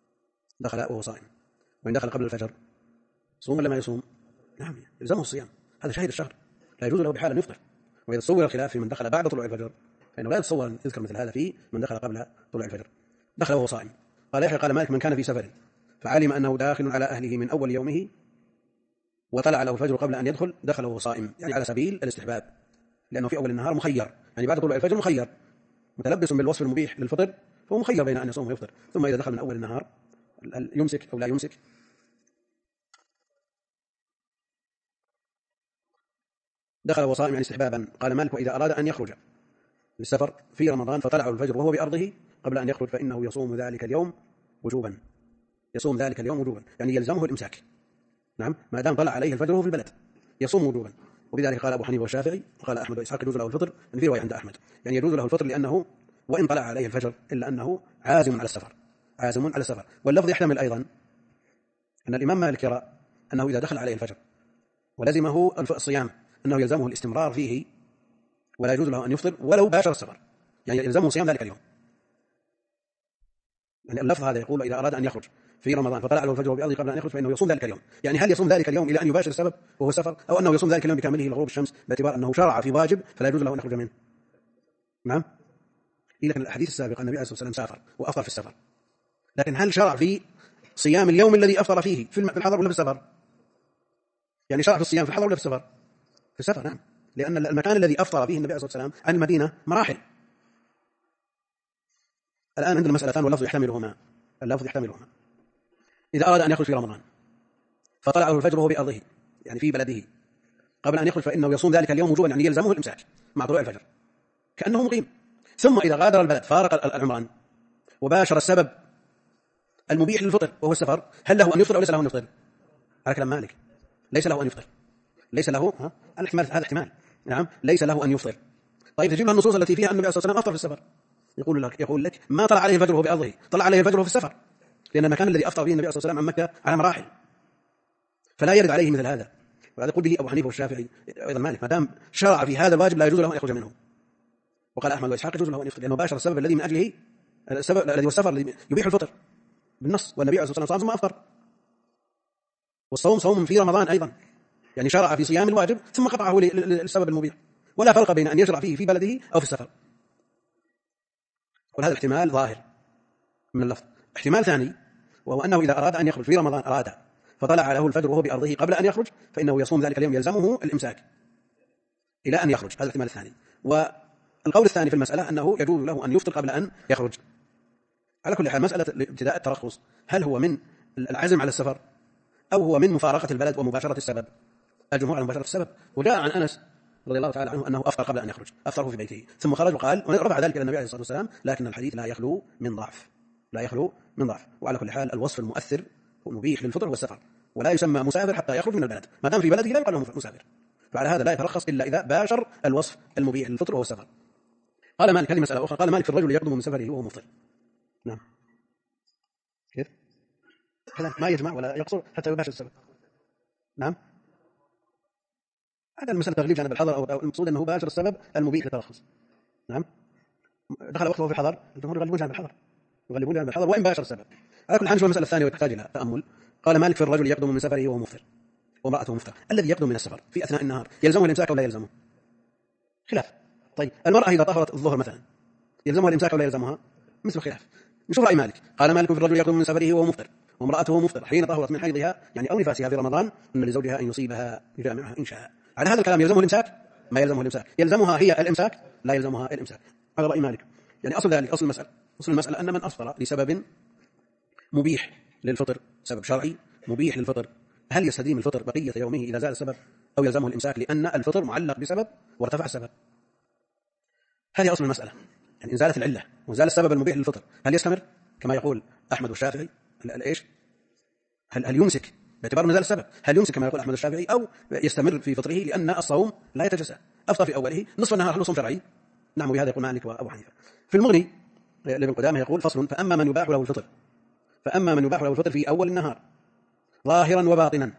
وإن دخل قبل الفجر صوم ولا ما يصوم؟ نعم يلزمه الصيام، هذا شاهد الشهر، لا يجوز له بحال أن يفطر. وإذا تصور الخلاف في من دخل بعد طلوع الفجر فإنه لا يتصور أن يذكر مثل هذا في من دخل قبل طلوع الفجر. دخل وهو صائم. قال يحيى قال مالك من كان في سفر فعلم أنه داخل على أهله من أول يومه وطلع له الفجر قبل أن يدخل، دخل وهو صائم، يعني على سبيل الاستحباب، لأنه في أول النهار مخير، يعني بعد طلوع الفجر مخير، متلبس بالوصف المبيح للفطر، فهو مخير بين أن يصوم ويفطر. ثم إذا دخل من أول النهار يمسك أو لا يمسك. دخل وهو صائم يعني استحبابا. قال مالك وإذا أراد أن يخرج للسفر في رمضان فطلعه الفجر وهو بأرضه قبل أن يخرج فإنه يصوم ذلك اليوم وجوبا، يعني يلزمه الإمساك. نعم ما دام طلع عليه الفجر وهو في البلد يصوم وجوبا. وبذلك قال أبو حنيفة والشافعي وقال أحمد وإسحاق يجوز له الفطر، في رواية عند أحمد يعني يجوز له الفطر لأنه وإن طلع عليه الفجر إلا أنه عازم على السفر. واللفظ يحتمل أيضا أن الإمام مالك يرى أنه إذا دخل عليه الفجر ولزمه الصيام أنه يلزمه الاستمرار فيه ولا يجوز له أن يفطر ولو باشر السفر، يعني يلزمه صيام ذلك اليوم. يعني اللفظ هذا يقول إذا أراد أن يخرج في رمضان فطلع له الفجر بأرضه قبل أن يخرج فإنه يصوم ذلك اليوم، يعني هل يصوم ذلك اليوم إلى أن يباشر السبب وهو سفر، أو أنه يصوم ذلك اليوم بكامله لغروب الشمس باعتبار أنه شرع في واجب فلا يجوز له أن يخرج منه؟ نعم. لكن الحديث السابق النبي عليه الصلاة والسلام سافر وأفطر في السفر، لكن هل شرع في صيام اليوم الذي أفطر فيه في الحضر ولا في السفر؟ يعني شرع في الصيام في الحضر ولا في السفر؟ في السفر. نعم، لأن المكان الذي أفطر فيه النبي عليه الصلاة والسلام عن المدينة مراحل. الآن عندنا مسألتان واللفظ يحتملهما. إذا أراد أن يخرج في رمضان فطلعه الفجر وهو بأرضه يعني في بلده قبل أن يخرج فإنه يصوم ذلك اليوم وجوبا، يعني يلزمه الإمساك مع طلوع الفجر كأنه مقيم. ثم إذا غادر البلد فارق العمران وباشر السبب المبيح للفطر وهو السفر، هل له أن يفطر أو ليس له أن يفطر؟ على كلام مالك ليس له أن يفطر، ليس له هذا احتمال. نعم ليس له أن يفطر. طيب تجيب النصوص التي فيها النبي صلى الله عليه وسلم أفطر في السفر، يقول لك ما طلع عليه الفجر وهو بأرضه، طلع عليه الفجر وهو في السفر، لأن المكان الذي أفطر فيه النبي صلى الله عليه وسلم عن مكة على مراحل فلا يرد عليه مثل هذا. وهذا يقول به أبو حنيفة والشافعي أيضا مالك، ما دام شرع في هذا الواجب لا يجوز له أن يخرج منه. وقال أحمد وإسحاق يجوز له أن يفطر لأنه باشر السبب الذي من أجله السبب الذي هو السفر الذي يبيح الفطر بالنص، والنبي عليه الصلاة والسلام ثم أفطر. والصوم صوم في رمضان أيضا، يعني شرع في صيام الواجب ثم قطعه للسبب المبيح، ولا فرق بين أن يشرع فيه في بلده أو في السفر. وهذا الاحتمال ظاهر من اللفظ. احتمال ثاني وهو أنه إذا أراد أن يخرج في رمضان فطلع له الفجر وهو بأرضه قبل أن يخرج فإنه يصوم ذلك اليوم يلزمه الإمساك إلى أن يخرج. هذا الاحتمال الثاني. والقول الثاني في المسألة أنه يجوز له أن يفطر قبل أن يخرج. على كل حال مسألة ابتداء الترخص هل هو من العزم على السفر أو هو من مفارقة البلد ومباشرة السبب؟ الجمهور على مباشرة السبب. وجاء عن أنس رضي الله تعالى عنه أنه أفطر قبل أن يخرج، أفطره في بيته ثم خرج وقال ورفع ذلك إلى النبي عليه الصلاة والسلام، لكن الحديث لا يخلو من ضعف. وعلى كل حال الوصف المؤثر مبيح للفطر والسفر، ولا يسمى مسافر حتى يخرج من البلد، ما دام في بلده لا يقال له مسافر. فعلى هذا لا يترخص إلا إذا باشر الوصف المبيح للفطر وهو السفر. قال مالك هذه مسألة أخرى، قال مالك في الرجل يقدم من سفره وهو مفطر. نعم كيف؟ ما يجمع ولا يقصر حتى يباشر السفر. نعم هذا المسألة تغليب جانب الحضر أو المقصود أنه باشر السبب المبيح للترخص. نعم دخل وقته في الحضر الجمهور يغلبون جانب الحضر وإن باشر السبب. على كل حال المسألة الثانية وتحتاج إلى تأمل. قال مالك في الرجل يقدم من سفره وهو مفطر وامرأته مفطر، الذي يقدم من السفر في أثناء النهار يلزمه الإمساك أو لا يلزمه؟ خلاف. طيب المرأة إذا طهرت الظهر مثلا يلزمها الإمساك أو لا يلزمها؟ مثل خلاف. نشوف رأي مالك. قال مالك في الرجل يقدم من سفره وهو مفطر وامرأته مفطر حين طهرت من حيضها يعني أو نفاسها في رمضان أن لزوجها أن يصيبها يجامعها إن شاء. على هذا الكلام يلزمه الإمساك؟ ما يلزمه الإمساك. يلزمها هي الإمساك؟ لا يلزمها الإمساك. هذا رأي مالك. يعني أصل ذلك أصل المسألة أن من أفطر لسبب مبيح للفطر، سبب شرعي مبيح للفطر، هل يستديم الفطر بقية يومه إذا زال السبب أو يلزمه الإمساك لأن الفطر معلق بسبب وارتفع السبب؟ هذه أصل المسألة. يعني إن زالت العلة وزال السبب المبيح للفطر هل يستمر كما يقول أحمد والشافعي؟ إيش؟ هل يمسك باعتبار نزال السبب؟ هل يمسك كما يقول أحمد الشافعي أو يستمر في فطره لأن الصوم لا يتجزأ؟ أفطر في أوله نصف النهار هل صوم شرعي؟ نعم وبهذا يقول مالك وأبو حنيفة. في المغني لابن قدامة يقول فصل فأما من يباح له الفطر في أول النهار ظاهرا وباطنا.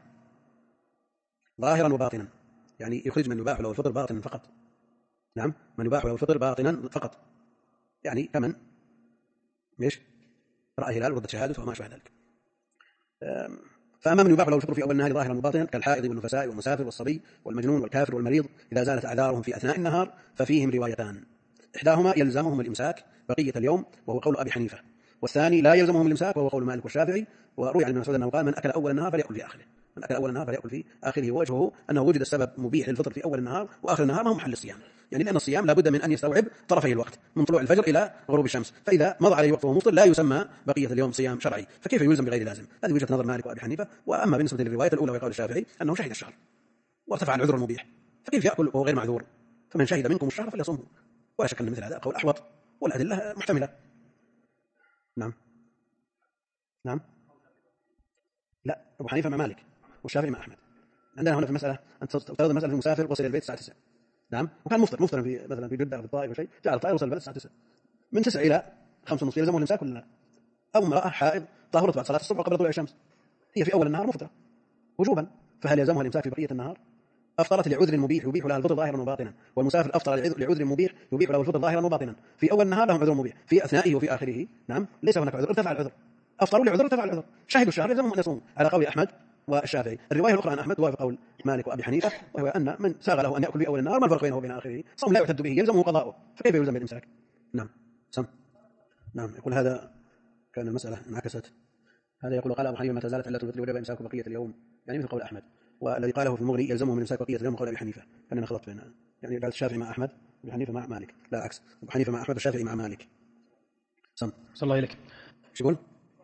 ظاهرا وباطنا يعني يخرج من يباح له الفطر باطنا فقط. نعم، من يباح له الفطر باطنا فقط، يعني كمن مش رأى هلال وردت شهادته وما شابه ذلك. فأما من يباح له الفطر في أول النهار ظاهرا وباطنا كالحائض والنفساء والمسافر والصبي والمجنون والكافر والمريض إذا زالت أعذارهم في أثناء النهار ففيهم روايتان، إحداهما يلزمهم الإمساك بقية اليوم وهو قول أبي حنيفة، والثاني لا يلزمهم الإمساك وهو قول مالك والشافعي. وروي عن ابن مسعود أنه قال من أكل أول النهار فليأكل في آخره، من أكل أول النهار فليأكل في آخره. ووجهه أنه وجد السبب مبيح للفطر في أول النهار وآخر النهار ما هو محل الصيام، يعني لأن الصيام لا بد من أن يستوعب طرفي الوقت من طلوع الفجر إلى غروب الشمس، فإذا مضى عليه وقت وهو مفطر لا يسمى بقية اليوم صيام شرعي، فكيف يلزم بغير لازم؟ هذه وجهة نظر مالك وأبي حنيفة. وأما بالنسبة للرواية الأولى وقول الشافعي أنه شهد الشهر وارتفع العذر المبيح، فكيف يأكل وهو غير معذور؟ فمن شهد منكم الشهر فليصمه. ولا شك أن مثل هذا قول أحوط والأدلة محتملة. نعم نعم، لا، أبو حنيفة مع مالك والشافعي مع أحمد. عندنا هنا في المسألة أن تفترض المسألة المسافر وصل البيت الساعة 9، نعم، وكان مفطرا في مثلا في جدة أو في الطائف أو شيء، جاء الطائر وصل البلد الساعة 9، من 9 إلى 5:30 يلزمه الإمساك ولا لا؟ أو امرأة حائض طاهرة بعد صلاة الصبح قبل طلوع الشمس، هي في أول النهار مفطرة وجوبا، فهل يلزمها الإمساك في بقية النهار؟ أفطرت لعذر مبيح يبيح لها الفطر ظاهرا وباطنا، والمسافر أفطر لعذر مبيح يبيح له الفطر ظاهرا وباطنا، في أول النهار لهم عذر مبيح، في أثنائه وفي آخره نعم ليس هناك عذر، ارتفع العذر، أفطروا لعذر ارتفع العذر، شهدوا الشهر يلزمهم أن يصوموا على قول أحمد والشافعي. الرواية الأخرى عن أحمد وهو قول مالك وأبي حنيفة، وهو أن من ساغ له أن يأكل في أول النهار ما الفرق بينه وبين آخره؟ صوم لا يعتد به يلزمه قضاؤه، فكيف يلزم بالإمساك؟ نعم سم. نعم، يقول هذا كان المسألة انعكست. هذا يقول قال أبو حنيفة متى زالت علة الفطر وجب إمساك بقية اليوم، يعني مثل قول أحمد، والذي قاله في المغني يلزمه من إمساك بقية اليوم قول أبي حنيفة، فأنا خلطت بينها، يعني جعلت الشافعي مع أحمد أبو حنيفة مع مالك، لا عكس، أبو حنيفة مع أحمد والشافعي مع مالك. سم. صلى الله عليك. ايش يقول؟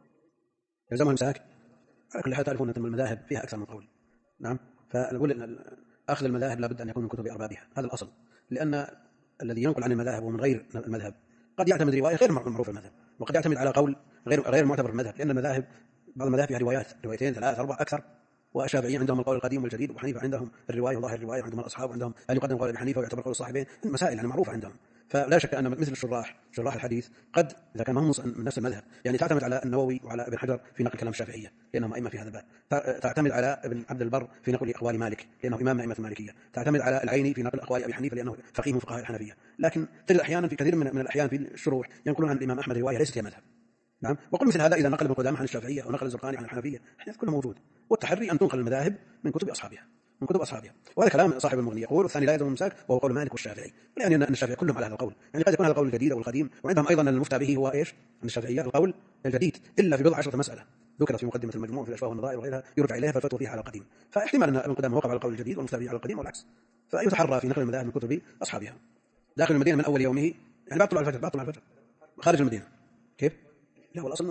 يلزمه الإمساك. على كل حال تعرفون أن المذاهب فيها أكثر من قول. نعم، فنقول أن أخذ المذاهب لابد أن يكون من كتب أربابها، هذا الأصل، لأن الذي ينقل عن المذاهب ومن غير المذهب قد يعتمد رواية غير معروفة المذهب، وقد يعتمد على قول غير معتبر المذهب، لأن المذاهب بعض المذاهب فيها روايات، روايتين 3 4 أكثر، والشافعية عندهم القول القديم والجديد، وأبو حنيفة عندهم الرواية وظاهر الرواية، عندهم الأصحاب عندهم هل يقدم قول أبي حنيفة ويعتبر قول الصاحبين، المسائل يعني معروفة عندهم. فلا شك أن مثل شراح الحديث قد إذا كان هم من نفس المذهب يعني تعتمد على النووي وعلى ابن حجر في نقل كلام الشافعية لأنهم أئمة في هذا الباب، تعتمد على ابن عبد البر في نقل أقوال مالك لأنه إمام من أئمة المالكية، تعتمد على العيني في نقل أقوال أبي حنيفة لأنه فقيه من فقهاء الحنفية. لكن تجد أحيانا في كثير من الأحيان في الشروح ينقلون عن الإمام أحمد رواية ليست هي مذهب. نعم، وقل مثل هذا إذا نقل ابن قدامة عن الشافعية أو نقل الزرقاني عن الحنفية حديث كله موجود، والتحري أن تنقل المذاهب من كتب أصحابها. وهذا كلام صاحب المغني يقول والثاني لا يلزم الإمساك وهو قول مالك والشافعي، يعني أن الشافعي كلهم على هذا القول، يعني قد يكون هذا القول الجديد أو القديم، وعندهم أيضا المفتى به هو إيش؟ عن الشافعية القول الجديد إلا في بضع عشرة مسألة ذكرت في مقدمة المجموع في الأشباه والنظائر وغيرها يرجع إليها فالفتوى فيها على القديم، فاحتمال أن ابن قدامة وقع على القول الجديد والمفتى به على القديم والعكس، فيتحرى في نقل المذاهب من كتب أصحابها. داخل المدينة من أول يومه يعني بعد طلوع الفجر خارج المدينة كيف؟ لا، والأصل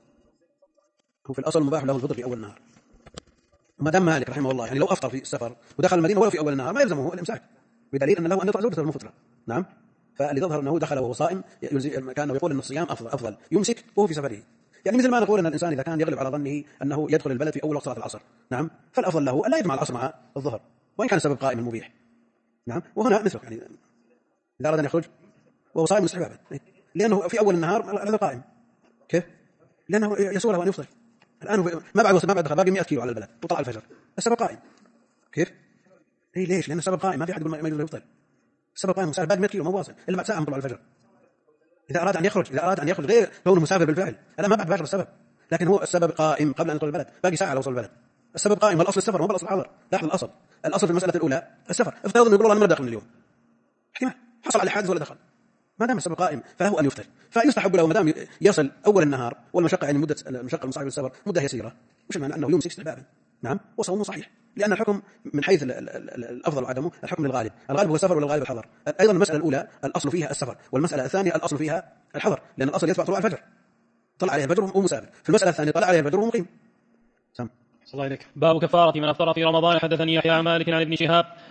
هو في الأصل مباح له الفطر في أول النهار، ما دام مالك رحمه الله يعني لو أفطر في السفر ودخل المدينة ولو في أول النهار ما يلزمه الإمساك، بدليل أن له أن يطلع زوجته المفطرة. نعم، فاللي تظهر أنه دخل وهو صائم كأنه يقول أن الصيام أفضل يمسك وهو في سفره، يعني مثل ما نقول أن الإنسان إذا كان يغلب على ظنه أنه يدخل البلد في أول وقت صلاة العصر، نعم، فالأفضل له أن لا يجمع العصر مع الظهر وإن كان السبب قائم المبيح. نعم، وهنا مثل يعني إذا أراد أن يخرج وهو صائم استحبابا لأنه في أول النهار هذا قائم كيف؟ لأنه يسوء له أن يفطر الآن ما بعد دخل باقي 100 كيلو على البلد وطلع الفجر، السبب قائم كيف؟ إيه ليش؟ لأن السبب قائم، ما في أحد ما يجوز يفطر، السبب قائم مسافر باقي 100 كيلو ما واصل إلا بعد ساعة من طلوع الفجر. إذا أراد أن يخرج غير كونه مسافر بالفعل هذا ما بعد باشر السبب، لكن هو السبب قائم قبل أن يدخل البلد باقي ساعة لو وصل البلد، السبب قائم والأصل السفر وما الأصل الحظر. لاحظ الأصل في المسألة الأولى السفر، افترض أن يقولوا أنا ما داخل من اليوم احتمال حصل على حادث ولا دخل، ما دام السبب قائم فله أن يفطر، فيستحب له ما دام يصل أول النهار والمشقة يعني مدة المشقة المصاحبة للسفر مدة يسيرة، مش معنى أنه يمسك استحبابا. نعم، وصومه صحيح لأن الحكم من حيث الأفضل وعدمه الحكم للغالب، الغالب هو السفر ولا الغالب الحضر. أيضا المسألة الأولى الأصل فيها السفر، والمسألة الثانية الأصل فيها الحضر، لأن الأصل يتبع طلوع الفجر، طلع عليه الفجر وهو مسافر، في المسألة الثانية طلع عليه الفجر وهو مقيم. صلى الله عليك. باب كفارة من أفطر في رمضان. حدثني يحيى عن مالك عن ابن شهاب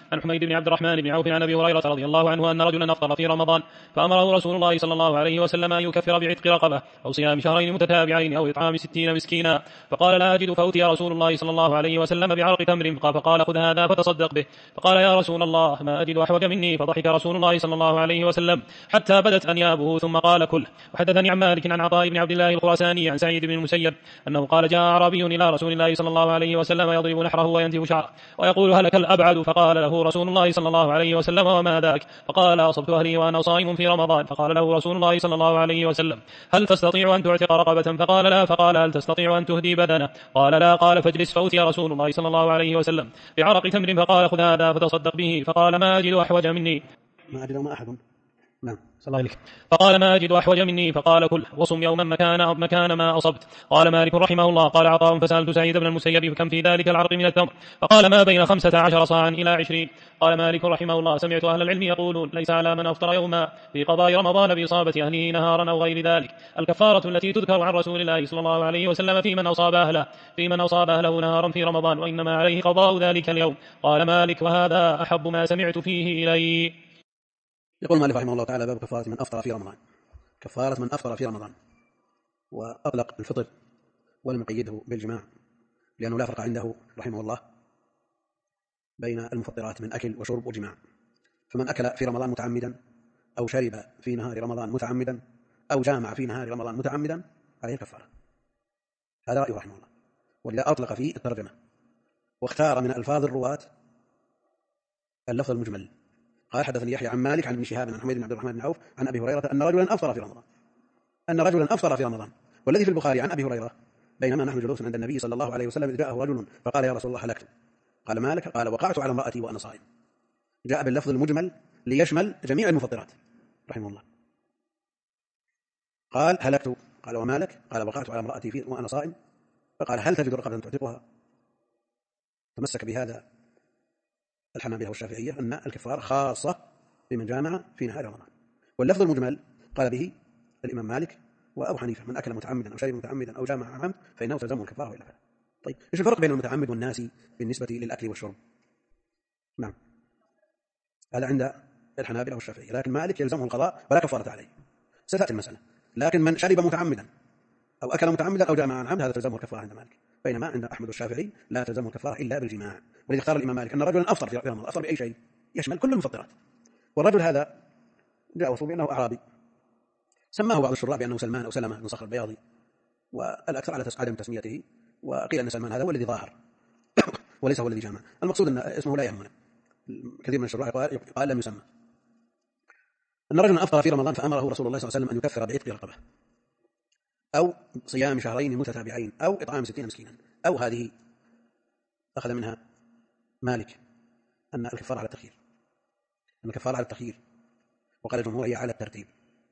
عن حميد بن عبد الرحمن بن عوف عن أبي هريرة رضي الله عنه أن رجلا أفطر في رمضان فأمره رسول الله صلى الله عليه وسلم أن يكفر بعتق رقبة أو صيام شهرين متتابعين أو إطعام 60 مسكينا، فقال لا أجد، فأتي رسول الله صلى الله عليه وسلم بعرق تمر فقال خذ هذا فتصدق به، فقال يا رسول الله ما أجد أحوج مني، فضحك رسول الله صلى الله عليه وسلم حتى بدت أنيابه ثم قال كل. وحدثني عن مالك عن عطاء بن عبد الله الخراساني عن سعيد بن المسيب أنه قال جاء أعرابي إلى رسول الله صلى الله عليه وسلم يضرب نحره وينتف شعره ويقول هلك الأبعد، فقال له رسول الله صلى الله عليه وسلم وما ذاك؟ فقال أصبت أهلي وأنا صائم في رمضان، فقال له رسول الله صلى الله عليه وسلم هل تستطيع أن تعتق رقبة؟ فقال لا، فقال هل تستطيع أن تهدي بدنه؟ قال لا، قال فاجلس. فأتي رسول الله صلى الله عليه وسلم بعرق تمر فقال خذ هذا فتصدق به، فقال ما أجد أحوج مني، ما أجد ما أحد. نعم. صلى الله عليه. فقال ما أجد أحوج مني، فقال كل وصم يوما مكان ما أصبت. قال مالك رحمه الله قال عطاء فسألت سعيد بن المسيب فكم في ذلك العرق من التمر؟ فقال ما بين 15 صاعا إلى 20. قال مالك رحمه الله سمعت أهل العلم يقولون ليس على من أفطر يوما في قضاء رمضان بإصابة أهله نهارا أو غير ذلك الكفارة التي تذكر عن رسول الله صلى الله عليه وسلم في من أصاب أهله نهارا في رمضان، وإنما عليه قضاء ذلك اليوم. قال مالك وهذا أحب ما سمعت فيه إلي. يقول مالك رحمه الله تعالى باب كفارة من أفطر في رمضان. كفارة من أفطر في رمضان، وأطلق الفطر ولم يقيده بالجماع لأنه لا فرق عنده رحمه الله بين المفطرات من أكل وشرب وجماع. فمن أكل في رمضان متعمدا أو شرب في نهار رمضان متعمدا أو جامع في نهار رمضان متعمدا عليه الكفارة. هذا رأيه رحمه الله، ولذا أطلق فيه الترجمة واختار من ألفاظ الرواة اللفظ المجمل. قال حدثني يحيى عن مالك عن ابن شهاب عن حميد بن عبد الرحمن بن عوف عن أبي هريرة أن رجلا أفطر في رمضان. والذي في البخاري عن أبي هريرة بينما نحن جلوس عند النبي صلى الله عليه وسلم إذ جاءه رجل فقال يا رسول الله هلكت. قال مالك؟ قال وقعت على امرأتي وأنا صائم. جاء باللفظ المجمل ليشمل جميع المفطرات رحمه الله. قال هلكت. قال ومالك؟ قال وقعت على امرأتي وأنا صائم. فقال هل تجد رقبة تعتقها؟ تمسك بهذا الحنابلة والشافعية أن الكفارة خاصة بمن جامع في نهار رمضان. واللفظ المجمل قال به الإمام مالك وأبو حنيفة من أكل متعمدا أو شرب متعمدا أو جامع عن عمد فإنه تلزمه الكفارة وإلا فلا. طيب إيش الفرق بين المتعمد والناسي بالنسبة للأكل والشرب؟ نعم، هذا عند الحنابلة والشافعية، لكن مالك يلزمه القضاء ولا كفارة عليه. ستأتي المسألة. لكن من شرب متعمدا أو أكل متعمدا أو جامع عن عمد هذا تلزمه الكفارة عند مالك، بينما عند أحمد والشافعي لا تلزمه الكفارة إلا بالجماع. ولذا اختار الإمام مالك أن رجلا أفطر في رمضان، أفطر بأي شيء يشمل كل المفطرات. والرجل هذا جاء وصف بأنه أعرابي، سماه بعض الشراح بأنه سلمان أو سلمة بن صخر البياضي، والأكثر على عدم تسميته، وقيل أن سلمان هذا هو الذي ظاهر وليس هو الذي جامع. المقصود أن اسمه لا يهمنا، كثير من الشراح قال لم يسمى. أن رجلا أفطر في رمضان فأمره رسول الله صلى الله عليه وسلم أن يكفر بعتق رقبة أو صيام شهرين متتابعين أو إطعام 60 مسكينا، أو هذه أخذ منها مالك أن الكفارة على التخيير، أن الكفارة على التخيير، وقال الجمهور هي على الترتيب.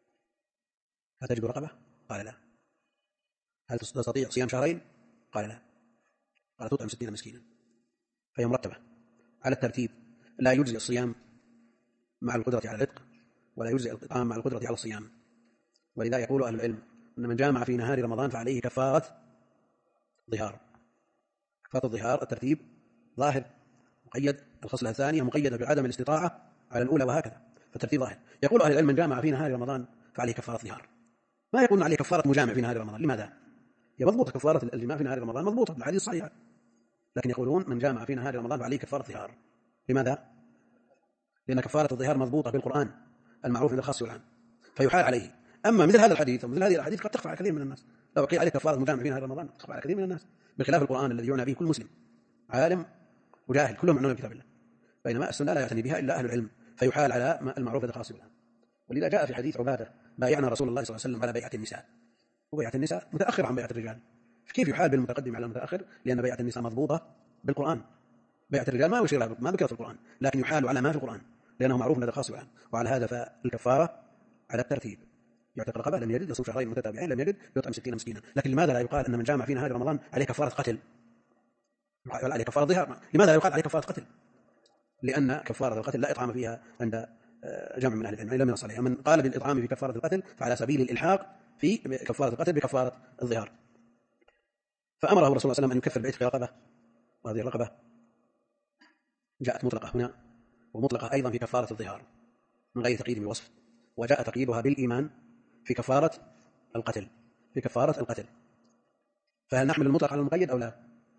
هل تجد رقبة؟ قال لا. هل تستطيع صيام شهرين؟ قال لا. قال تطعم 60 مسكينا، فهي مرتبة على الترتيب. لا يجزي الصيام مع القدرة على العتق، ولا يجزي الإطعام مع القدرة على الصيام. ولذا يقول أهل العلم أن من جامع في نهار رمضان فعليه كفارة ظهار. كفارة الظهار الترتيب ظاهر مقيد، الخصلة الثانية مقيدة بعدم الاستطاعة على الأولى، وهكذا، فالترتيب ظاهر. يقول أهل العلم من جامع في نهار رمضان فعليه كفارة ظهار، ما يقولون عليه كفارة مجامع في نهار رمضان. لماذا؟ هي مضبوطة كفارة الجماع في نهار رمضان، مضبوطة بالحديث الصحيح، لكن يقولون من جامع في نهار رمضان فعليه كفارة ظهار. لماذا؟ لأن كفارة الظهار مضبوطة بالقرآن المعروف من الخاص والعام، فيحال عليه. أما مثل هذا الحديث ومثل هذه الأحاديث قد تخفى على كثير من الناس. لو قيل عليه كفارة مجامع في نهار رمضان تخفى على كثير من الناس، بخلاف القرآن الذي يعنى به كل مسلم، عالم وجاهل كلهم يعنون بكتاب الله، بينما السنة لا يعتني بها إلا أهل العلم، فيحال على المعروف بالخاص والعام. ولذا جاء في حديث عبادة بايعنا رسول الله صلى الله عليه وسلم على بيعة النساء، وبيعة النساء متأخر عن بيعة الرجال، كيف يحال بالمتقدم على المتأخر؟ لأن بيعة النساء مضبوطة بالقرآن، بيعة الرجال ما يشير ما ذكرت في القرآن، لكن يحال على ما في القرآن لأنه معروف لدى الخاص والعام. وعلى هذا فالكفارة على الترتيب، يعتق رقبة لم يجد، يصوم شهرين متتابعين لم يجد، يطعم 60 مسكينا. لكن لماذا لا يقال أن من جامع في نهار رمضان عليه كفارة قتل، عليه كفارة ظهار؟ لماذا لا يقال عليه كفارة قتل؟ لأن كفارة القتل لا إطعام فيها عند جمع من أهل العلم، لم ينص عليها. من قال بالإطعام في كفارة القتل فعلى سبيل الإلحاق في كفارة القتل بكفارة الظهار. فأمره الرسول صلى الله عليه وسلم أن يكفر بعتق رقبة، وهذه الرقبة جاءت مطلقة هنا ومطلقة أيضا في كفارة الظهار من غير تقييد بالوصف، وجاء تقييدها بالإيمان في كفارة القتل، في كفارة القتل. فهل نحمل المطلق على المقيد أو لا؟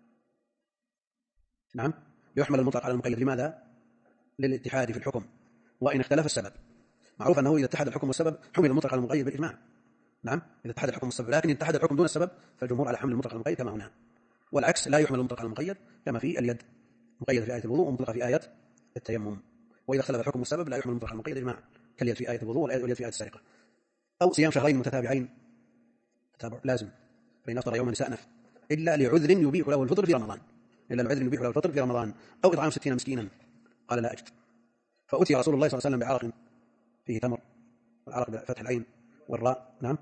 نعم، يحمل المطلق على المقيد. لماذا؟ للاتحاد في الحكم وإن اختلف السبب. معروف أنه إذا اتحد الحكم والسبب حمل المطلق على المقيد بالإجماع. نعم، إذا اتحد الحكم والسبب، لكن اتحد الحكم دون السبب فالجمهور على حمل المطلق على المقيد كما هنا. والعكس، لا يحمل المطلق على المقيد كما في اليد، مقيدة في آية الوضوء ومطلقة في آية التيمم. وإذا اختلف الحكم والسبب لا يحمل المطلق على المقيد إجماعا، كاليد في آية الوضوء واليد في آية السرقة. أو صيام شهرين متتابعين، تتابع لازم، فإن أفطر يوما استأنف، إلا لعذر يبيح له الفطر في رمضان، إلا لعذر يبيح له الفطر في رمضان، أو إطعام 60 مسكينا. قال لا أجد. فأتي رسول الله صلى الله عليه وسلم بعرق فيه تمر، والعرق بفتح العين والراء. نعم،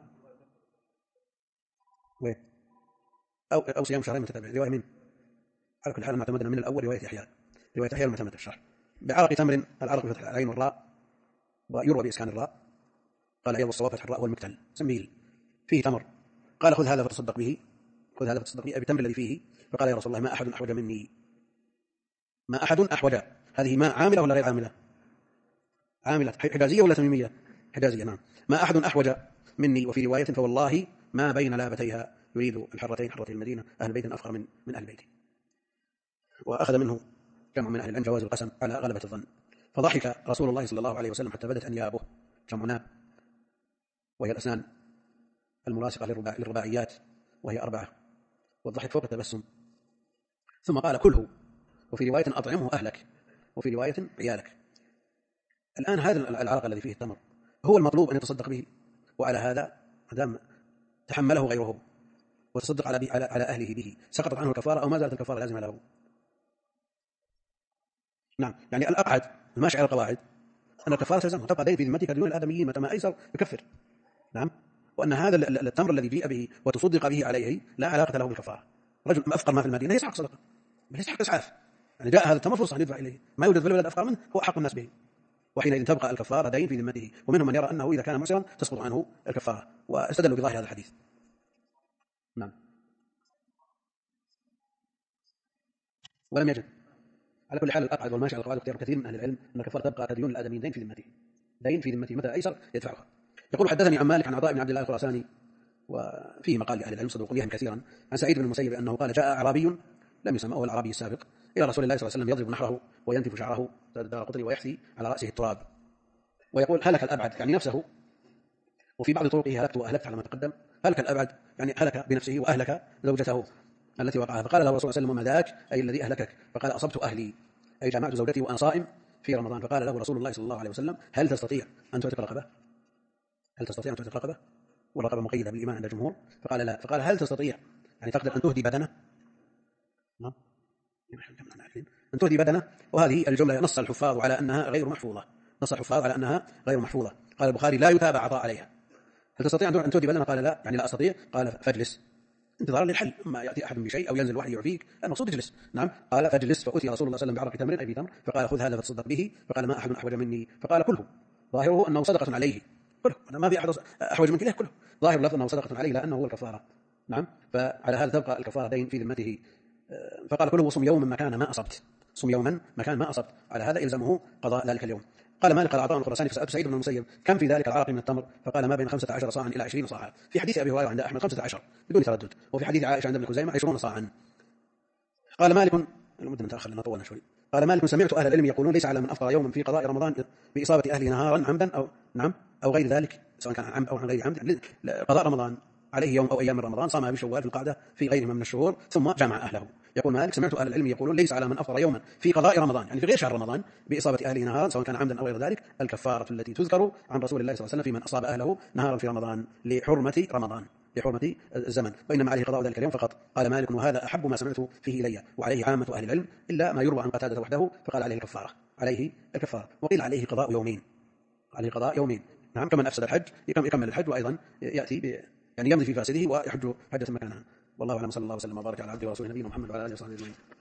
وين؟ أو صيام شهرين متتابعين، رواية من؟ على كل حال معتمدنا من الأول رواية يحيى، رواية يحيى المعتمدة في الشرح. بعرق تمر، العرق بفتح العين والراء، ويروى بإسكان الراء. قال أيضا الصواب فتح الراء والمكتل، سميل فيه تمر. قال خذ هذا فتصدق به، خذ هذا فتصدق به بالتمر الذي فيه. فقال يا رسول الله ما أحد أحوج مني، ما أحد أحوج. هذه ماء عاملة ولا غير عاملة؟ عاملة، حجازية ولا تميمية؟ حجازية. نعم، ما أحد أحوج مني. وفي رواية فوالله ما بين لابتيها، يريد الحرتين، حرتي المدينة، أهل بيت أفقر من أهل بيتي. وأخذ منه جمع من أهل العلم جواز القسم على غلبة الظن. فضحك رسول الله صلى الله عليه وسلم حتى بدت أنيابه، جمع ناب، وهي الأسنان الملاصقة للرباعيات، وهي 4، والضحك فوق التبسم. ثم قال كله، وفي رواية أطعمه أهلك، وفي رواية عيالك. الآن هذا العرق الذي فيه التمر هو المطلوب أن يتصدق به، وعلى هذا مدام تحمله غيره وتصدق على أهله به، سقطت عنه الكفارة أو ما زالت الكفارة لازمة له؟ نعم، يعني الأقعد الماشي على القواعد أن الكفارة تلزمه، تبقى دين في ذمتك دون الآدميين متى ما أيسر يكفر. نعم، وأن هذا التمر الذي جيء به وتصدق به عليه لا علاقة له بالكفارة. رجل أفقر ما في المدينة يستحق صدقة، بل يستحق إسعاف، يعني جاء هذا التمر فرصة أن يدفع إليه، ما يوجد في البلد أفقر منه هو أحق الناس به، وحينئذ تبقى الكفارة دين في ذمته. ومنهم من يرى أنه إذا كان معسرا تسقط عنه الكفارة، واستدلوا بظاهر هذا الحديث. نعم، ولم يجد. على كل حال الأقعد والماشي على القواعد اختيار كثير من أهل العلم أن الكفارة تبقى كديون الآدميين دين في ذمته، دين في ذمته متى أيسر يدفعها. يقول حدثني عن مالك عن عطاء بن عبد الله الخراساني، وفيه مقال لأهل العلم صدوق لهم كثيرا، عن سعيد بن المسيب أنه قال جاء أعرابي لم يسمى هو الأعرابي السابق إلى رسول الله صلى الله عليه وسلم يضرب نحره وينتف شعره دار قطري ويحثي على رأسه التراب، ويقول هلك الأبعد، يعني نفسه، وفي بعض طرقه هلكت وأهلكت على ما تقدم. هلك الأبعد يعني هلك بنفسه وأهلك زوجته التي وقعها. فقال له الرسول صلى الله عليه وسلم وما ذاك، أي الذي أهلكك؟ فقال أصبت أهلي، أي جمعت زوجتي وأنا صائم في رمضان. فقال له رسول الله صلى الله عليه وسلم هل تستطيع أن تعتق رقبة؟ هل تستطيع أن تعتق رقبة؟ والرقبة مقيدة بالإيمان عند الجمهور. فقال لا. فقال هل تستطيع، يعني تقدر أن تهدي بدنه؟ نعم، أن تهدي بدنه. وهذه الجملة نص الحفاظ على أنها غير محفوظة، نص الحفاظ على أنها غير محفوظة. قال البخاري لا يتابع عطاء عليها. هل تستطيع أن تهدي بدنه؟ قال لا، يعني لا أستطيع. قال فاجلس انتظارا للحل، اما ياتي احد بشيء او ينزل وحي يعفيك، المقصود اجلس. نعم، قال فاجلس. فاتي رسول الله صلى الله عليه وسلم بعرق تمر، اي بتمر، فقال خذ هذا فتصدق به. فقال ما احد احوج مني. فقال كله، ظاهره انه صدقه عليه، كله، ما في احد احوج منك، له كله، ظاهر اللفظ انه صدقه عليه لانه هو الكفاره. نعم، فعلى هذا تبقى الكفاره دين في ذمته. فقال كله صم يوما مكان ما اصبت، صم يوما مكان ما اصبت، على هذا يلزمه قضاء ذلك اليوم. قال مالك قال عطاء الخراساني فسألت سعيد بن المسيب كم في ذلك العرق من التمر؟ فقال ما بين 15 صاعا إلى 20 صاعا. في حديث أبي هريرة عند أحمد 15 بدون تردد، وفي حديث عائشة عند ابن خزيمة 20 صاعا. قال مالك، المدة متأخر لما طولنا شوي. قال مالك سمعت أهل العلم يقولون ليس على من أفطر يوما في قضاء رمضان بإصابة أهله نهارا عمدا أو نعم أو غير ذلك، سواء كان عمد أو عن غير عمد، يعني قضاء رمضان عليه يوم أو أيام من رمضان صام بشوال في القعدة في غيرها من الشهور ثم جمع أهله. يقول مالك سمعت أهل العلم يقولون ليس على من أفطر يوما في قضاء رمضان، يعني في غير شهر رمضان، بإصابة أهله نهارا سواء كان عمدا أو غير ذلك، الكفارة التي تذكر عن رسول الله صلى الله عليه وسلم في من أصاب أهله نهارا في رمضان لحرمة رمضان، لحرمة الزمن، وإنما عليه قضاء ذلك اليوم فقط. قال مالك وهذا أحب ما سمعت فيه إلي، وعليه عامة أهل العلم إلا ما يروى عن قتادة وحده، فقال عليه الكفارة، عليه الكفارة، وقيل عليه قضاء يومين، عليه قضاء يومين. نعم، كمن أفسد الحج يكمل الحج، وأيضا يأتي يعني يمضي في فاسده ويحج حجة مكانها. والله أعلم، صلى الله وسلم وبارك على عبده ورسوله نبينا محمد وعلى آله وصحبه أجمعين.